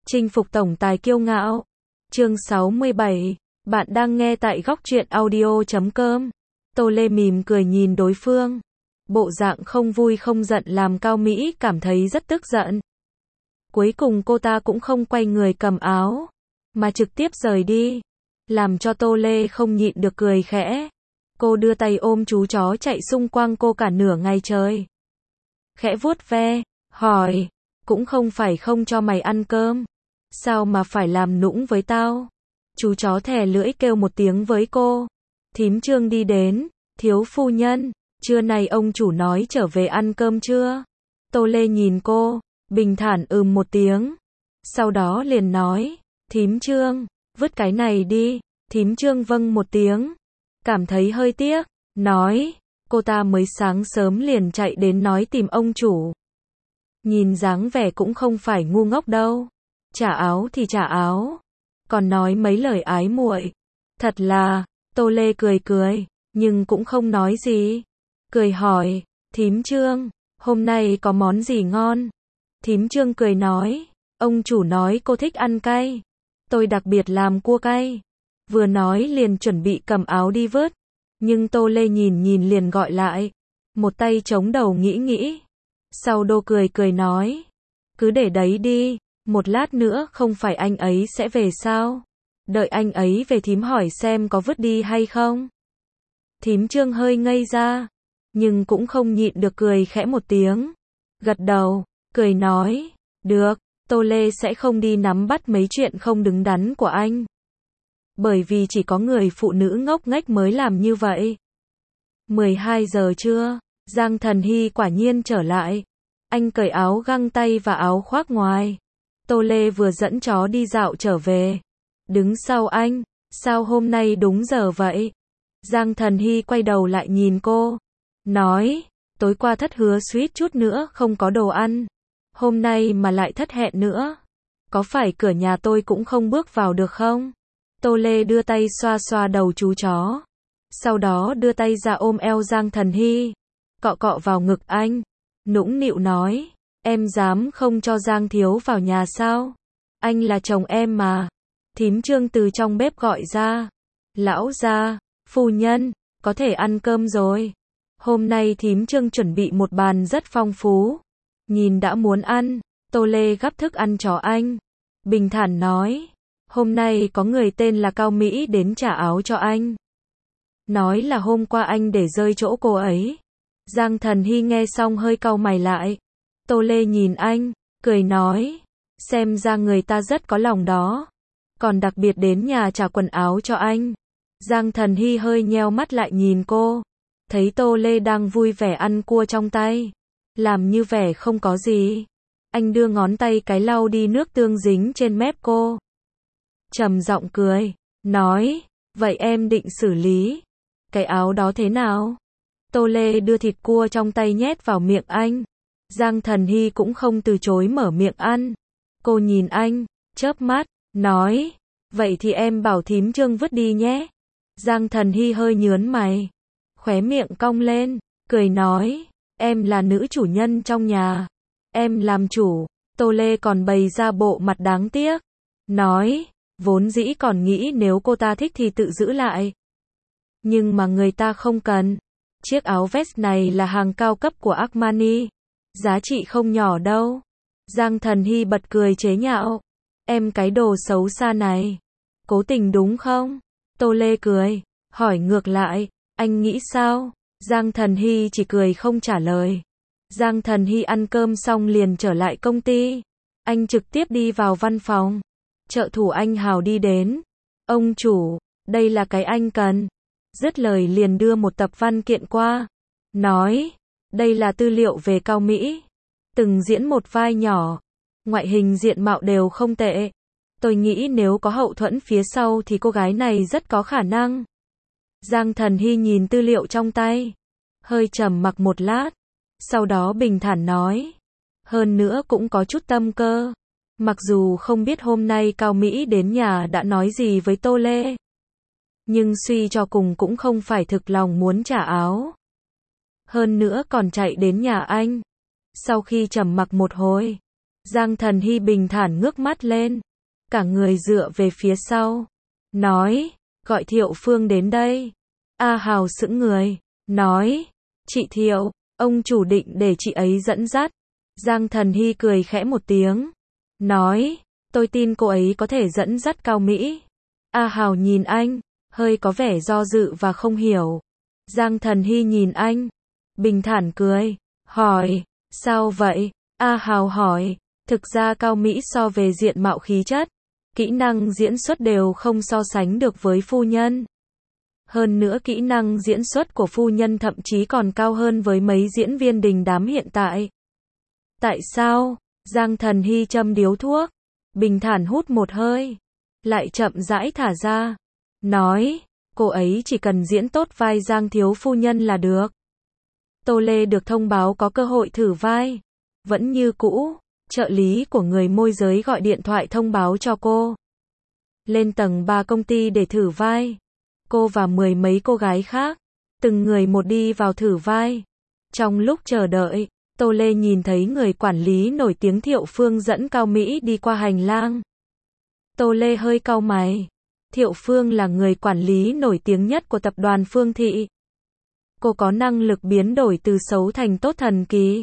Chinh phục tổng tài kiêu ngạo. Chương 67. Bạn đang nghe tại góc truyện audio.com. Tô Lê mỉm cười nhìn đối phương. Bộ dạng không vui không giận làm Cao Mỹ cảm thấy rất tức giận. Cuối cùng cô ta cũng không quay người cầm áo, mà trực tiếp rời đi. Làm cho Tô Lê không nhịn được cười khẽ. Cô đưa tay ôm chú chó chạy xung quanh cô cả nửa ngày trời. Khẽ vuốt ve, hỏi, cũng không phải không cho mày ăn cơm. Sao mà phải làm nũng với tao? Chú chó thè lưỡi kêu một tiếng với cô. Thím Trương đi đến, thiếu phu nhân, trưa nay ông chủ nói trở về ăn cơm chưa? Tô Lê nhìn cô, bình thản một tiếng. Sau đó liền nói, thím Trương, vứt cái này đi. Thím Trương vâng một tiếng. Cảm thấy hơi tiếc, nói, cô ta mới sáng sớm liền chạy đến nói tìm ông chủ. Nhìn dáng vẻ cũng không phải ngu ngốc đâu. Trả áo thì trả áo, còn nói mấy lời ái muội. Thật là, Tô Lê cười cười, nhưng cũng không nói gì. Cười hỏi, thím Trương, hôm nay có món gì ngon? Thím Trương cười nói, ông chủ nói cô thích ăn cay. Tôi đặc biệt làm cua cay. Vừa nói liền chuẩn bị cầm áo đi vớt. Nhưng Tô Lê nhìn liền gọi lại. Một tay chống đầu nghĩ. Sau Đô cười nói, cứ để đấy đi. Một lát nữa không phải anh ấy sẽ về sao? Đợi anh ấy về thím hỏi xem có vứt đi hay không? Thím Trương hơi ngây ra, nhưng cũng không nhịn được cười khẽ một tiếng. Gật đầu, cười nói, được, Tô Lê sẽ không đi nắm bắt mấy chuyện không đứng đắn của anh. Bởi vì chỉ có người phụ nữ ngốc nghếch mới làm như vậy. 12 giờ trưa, Giang Thần Hy quả nhiên trở lại. Anh cởi áo găng tay và áo khoác ngoài. Tô Lê vừa dẫn chó đi dạo trở về. Đứng sau anh, sao hôm nay đúng giờ vậy? Giang Thần Hy quay đầu lại nhìn cô. Nói, tối qua thất hứa suýt chút nữa không có đồ ăn. Hôm nay mà lại thất hẹn nữa. Có phải cửa nhà tôi cũng không bước vào được không? Tô Lê đưa tay xoa xoa đầu chú chó. Sau đó đưa tay ra ôm eo Giang Thần Hy. Cọ vào ngực anh. Nũng nịu nói. Em dám không cho Giang thiếu vào nhà sao? Anh là chồng em mà. Thím Trương từ trong bếp gọi ra. Lão gia, phu nhân, có thể ăn cơm rồi. Hôm nay thím Trương chuẩn bị một bàn rất phong phú. Nhìn đã muốn ăn. Tô Lê gắp thức ăn cho anh. Bình thản nói. Hôm nay có người tên là Cao Mỹ đến trả áo cho anh. Nói là hôm qua anh để rơi chỗ cô ấy. Giang Thần Hy nghe xong hơi cau mày lại. Tô Lê nhìn anh, cười nói, xem ra người ta rất có lòng đó. Còn đặc biệt đến nhà trả quần áo cho anh. Giang Thần Hy hơi nheo mắt lại nhìn cô. Thấy Tô Lê đang vui vẻ ăn cua trong tay. Làm như vẻ không có gì. Anh đưa ngón tay cái lau đi nước tương dính trên mép cô. Trầm giọng cười, nói, vậy em định xử lý cái áo đó thế nào? Tô Lê đưa thịt cua trong tay nhét vào miệng anh. Giang Thần Hy cũng không từ chối mở miệng ăn. Cô nhìn anh, chớp mắt, nói, vậy thì em bảo thím Trương vứt đi nhé. Giang Thần Hy hơi nhướng mày, khóe miệng cong lên, cười nói, em là nữ chủ nhân trong nhà. Em làm chủ. Tô Lê còn bày ra bộ mặt đáng tiếc. Nói, vốn dĩ còn nghĩ nếu cô ta thích thì tự giữ lại. Nhưng mà người ta không cần. Chiếc áo vest này là hàng cao cấp của Armani. Giá trị không nhỏ đâu. Giang Thần Hy bật cười chế nhạo. Em cái đồ xấu xa này. Cố tình đúng không? Tô Lê cười. Hỏi ngược lại. Anh nghĩ sao? Giang Thần Hy chỉ cười không trả lời. Giang Thần Hy ăn cơm xong liền trở lại công ty. Anh trực tiếp đi vào văn phòng. Trợ thủ anh Hào đi đến. Ông chủ, đây là cái anh cần. Dứt lời liền đưa một tập văn kiện qua. Nói, đây là tư liệu về Cao Mỹ. Từng diễn một vai nhỏ. Ngoại hình diện mạo đều không tệ. Tôi nghĩ nếu có hậu thuẫn phía sau thì cô gái này rất có khả năng. Giang Thần Hy nhìn tư liệu trong tay. Hơi trầm mặc một lát. Sau đó bình thản nói. Hơn nữa cũng có chút tâm cơ. Mặc dù không biết hôm nay Cao Mỹ đến nhà đã nói gì với Tô Lê. Nhưng suy cho cùng cũng không phải thực lòng muốn trả áo. Hơn nữa còn chạy đến nhà anh. Sau khi trầm mặc một hồi, Giang Thần Hy bình thản ngước mắt lên, cả người dựa về phía sau, nói, gọi Thiệu Phương đến đây. A Hào sững người, nói, chị Thiệu, ông chủ định để chị ấy dẫn dắt. Giang Thần Hy cười khẽ một tiếng, nói, tôi tin cô ấy có thể dẫn dắt Cao Mỹ. A Hào nhìn anh, hơi có vẻ do dự và không hiểu. Giang Thần Hy nhìn anh, bình thản cười, hỏi, sao vậy? A Hào hỏi, thực ra Cao Mỹ so về diện mạo khí chất, kỹ năng diễn xuất đều không so sánh được với phu nhân. Hơn nữa kỹ năng diễn xuất của phu nhân thậm chí còn cao hơn với mấy diễn viên đình đám hiện tại. Tại sao? Giang Thần Hy châm điếu thuốc, bình thản hút một hơi, lại chậm rãi thả ra, nói, cô ấy chỉ cần diễn tốt vai Giang thiếu phu nhân là được. Tô Lê được thông báo có cơ hội thử vai, vẫn như cũ, trợ lý của người môi giới gọi điện thoại thông báo cho cô. Lên tầng 3 công ty để thử vai. Cô và mười mấy cô gái khác, từng người một đi vào thử vai. Trong lúc chờ đợi, Tô Lê nhìn thấy người quản lý nổi tiếng Thiệu Phương dẫn Cao Mỹ đi qua hành lang. Tô Lê hơi cau mày. Thiệu Phương là người quản lý nổi tiếng nhất của tập đoàn Phương Thị. Cô có năng lực biến đổi từ xấu thành tốt thần kỳ.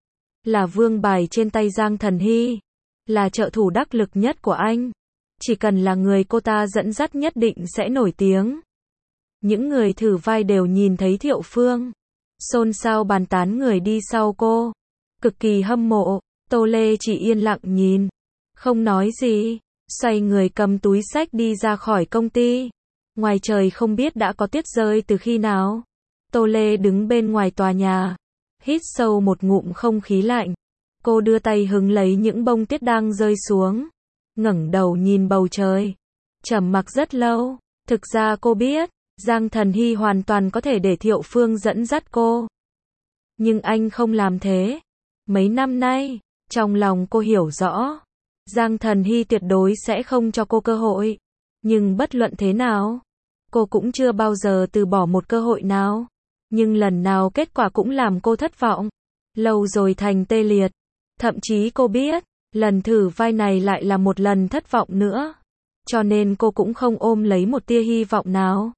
Là vương bài trên tay Giang Thần Hy. Là trợ thủ đắc lực nhất của anh. Chỉ cần là người cô ta dẫn dắt nhất định sẽ nổi tiếng. Những người thử vai đều nhìn thấy Thiệu Phương, xôn xao bàn tán người đi sau cô, cực kỳ hâm mộ. Tô Lê chỉ yên lặng nhìn, không nói gì, xoay người cầm túi xách đi ra khỏi công ty. Ngoài trời không biết đã có tuyết rơi từ khi nào. Tô Lê đứng bên ngoài tòa nhà, hít sâu một ngụm không khí lạnh. Cô đưa tay hứng lấy những bông tuyết đang rơi xuống, ngẩng đầu nhìn bầu trời, trầm mặc rất lâu. Thực ra cô biết, Giang Thần Hy hoàn toàn có thể để Thiệu Phương dẫn dắt cô. Nhưng anh không làm thế. Mấy năm nay, trong lòng cô hiểu rõ, Giang Thần Hy tuyệt đối sẽ không cho cô cơ hội. Nhưng bất luận thế nào, cô cũng chưa bao giờ từ bỏ một cơ hội nào. Nhưng lần nào kết quả cũng làm cô thất vọng. Lâu rồi thành tê liệt. Thậm chí cô biết, lần thử vai này lại là một lần thất vọng nữa. Cho nên cô cũng không ôm lấy một tia hy vọng nào.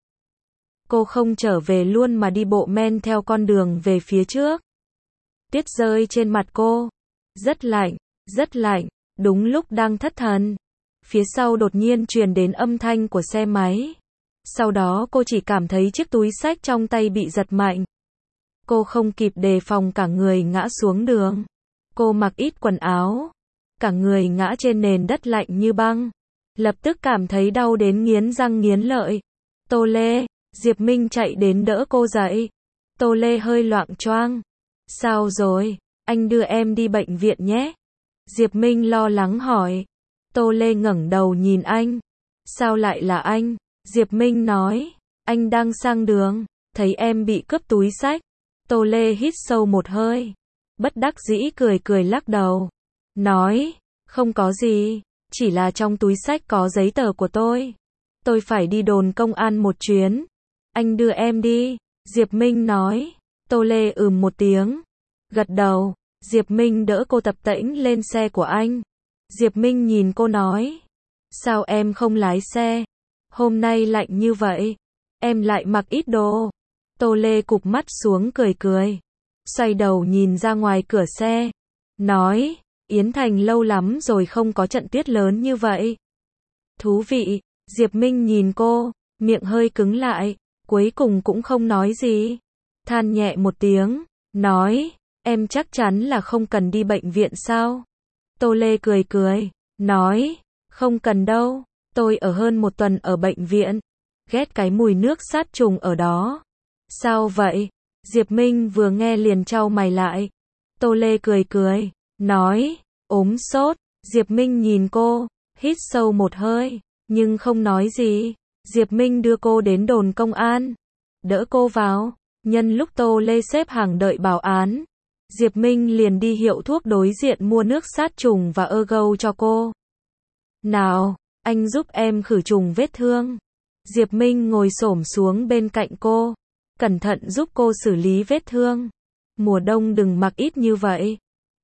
Cô không trở về luôn mà đi bộ men theo con đường về phía trước. Tuyết rơi trên mặt cô. Rất lạnh, rất lạnh. Đúng lúc đang thất thần, phía sau đột nhiên truyền đến âm thanh của xe máy. Sau đó cô chỉ cảm thấy chiếc túi xách trong tay bị giật mạnh. Cô không kịp đề phòng cả người ngã xuống đường. Cô mặc ít quần áo, cả người ngã trên nền đất lạnh như băng. Lập tức cảm thấy đau đến nghiến răng nghiến lợi. Tô Lê, Diệp Minh chạy đến đỡ cô dậy. Tô Lê hơi loạng choang. Sao rồi? Anh đưa em đi bệnh viện nhé. Diệp Minh lo lắng hỏi. Tô Lê ngẩng đầu nhìn anh. Sao lại là anh? Diệp Minh nói. Anh đang sang đường, thấy em bị cướp túi xách. Tô Lê hít sâu một hơi, bất đắc dĩ cười cười lắc đầu. Nói, không có gì, chỉ là trong túi xách có giấy tờ của tôi. Tôi phải đi đồn công an một chuyến. Anh đưa em đi, Diệp Minh nói. Tô Lê một tiếng, gật đầu. Diệp Minh đỡ cô tập tễnh lên xe của anh. Diệp Minh nhìn cô nói. Sao em không lái xe? Hôm nay lạnh như vậy, em lại mặc ít đồ. Tô Lê cụp mắt xuống cười cười, xoay đầu nhìn ra ngoài cửa xe, nói, Yến Thành lâu lắm rồi không có trận tuyết lớn như vậy. Thú vị. Diệp Minh nhìn cô, miệng hơi cứng lại, cuối cùng cũng không nói gì. Than nhẹ một tiếng, nói, em chắc chắn là không cần đi bệnh viện sao? Tô Lê cười cười, nói, không cần đâu, tôi ở hơn một tuần ở bệnh viện, ghét cái mùi nước sát trùng ở đó. Sao vậy? Diệp Minh vừa nghe liền chau mày lại. Tô Lê cười cười, nói, ốm sốt. Diệp Minh nhìn cô, hít sâu một hơi, nhưng không nói gì. Diệp Minh đưa cô đến đồn công an, đỡ cô vào. Nhân lúc Tô Lê xếp hàng đợi bảo án, Diệp Minh liền đi hiệu thuốc đối diện mua nước sát trùng và ergo cho cô. Nào, anh giúp em khử trùng vết thương. Diệp Minh ngồi xổm xuống bên cạnh cô, cẩn thận giúp cô xử lý vết thương. Mùa đông đừng mặc ít như vậy.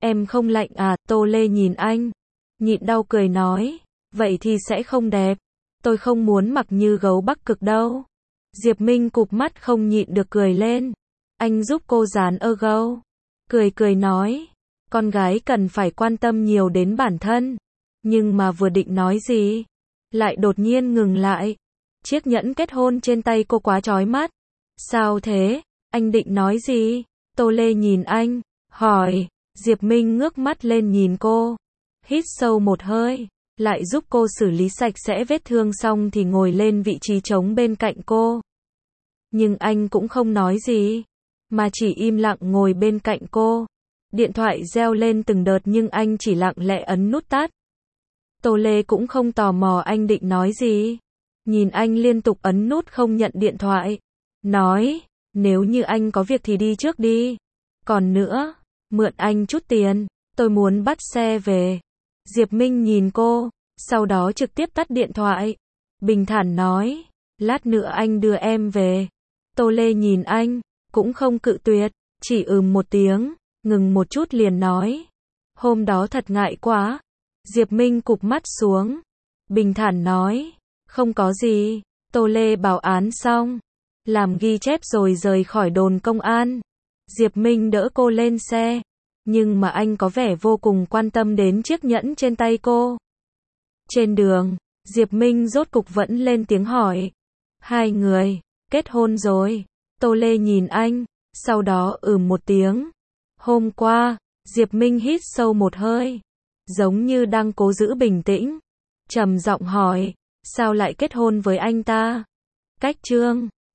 Em không lạnh à? Tô Lê nhìn anh, nhịn đau cười nói, vậy thì sẽ không đẹp. Tôi không muốn mặc như gấu Bắc Cực đâu. Diệp Minh cụp mắt không nhịn được cười lên. Anh giúp cô dán gâu. Cười cười nói, con gái cần phải quan tâm nhiều đến bản thân. Nhưng mà vừa định nói gì, lại đột nhiên ngừng lại. Chiếc nhẫn kết hôn trên tay cô quá chói mắt. Sao thế? Anh định nói gì? Tô Lê nhìn anh, hỏi. Diệp Minh ngước mắt lên nhìn cô, hít sâu một hơi, lại giúp cô xử lý sạch sẽ vết thương xong thì ngồi lên vị trí trống bên cạnh cô. Nhưng anh cũng không nói gì, mà chỉ im lặng ngồi bên cạnh cô. Điện thoại reo lên từng đợt nhưng anh chỉ lặng lẽ ấn nút tắt. Tô Lê cũng không tò mò anh định nói gì. Nhìn anh liên tục ấn nút không nhận điện thoại. Nói, nếu như anh có việc thì đi trước đi. Còn nữa, mượn anh chút tiền, tôi muốn bắt xe về. Diệp Minh nhìn cô, sau đó trực tiếp tắt điện thoại. Bình thản nói, lát nữa anh đưa em về. Tô Lê nhìn anh, cũng không cự tuyệt, chỉ một tiếng, ngừng một chút liền nói. Hôm đó thật ngại quá. Diệp Minh cụp mắt xuống, bình thản nói, không có gì. Tô Lê báo án xong, làm ghi chép rồi rời khỏi đồn công an. Diệp Minh đỡ cô lên xe, nhưng mà anh có vẻ vô cùng quan tâm đến chiếc nhẫn trên tay cô. Trên đường, Diệp Minh rốt cục vẫn lên tiếng hỏi, hai người kết hôn rồi? Tô Lê nhìn anh, sau đó một tiếng. Hôm qua, Diệp Minh hít sâu một hơi, giống như đang cố giữ bình tĩnh, trầm giọng hỏi, sao lại kết hôn với anh ta? Cách Trương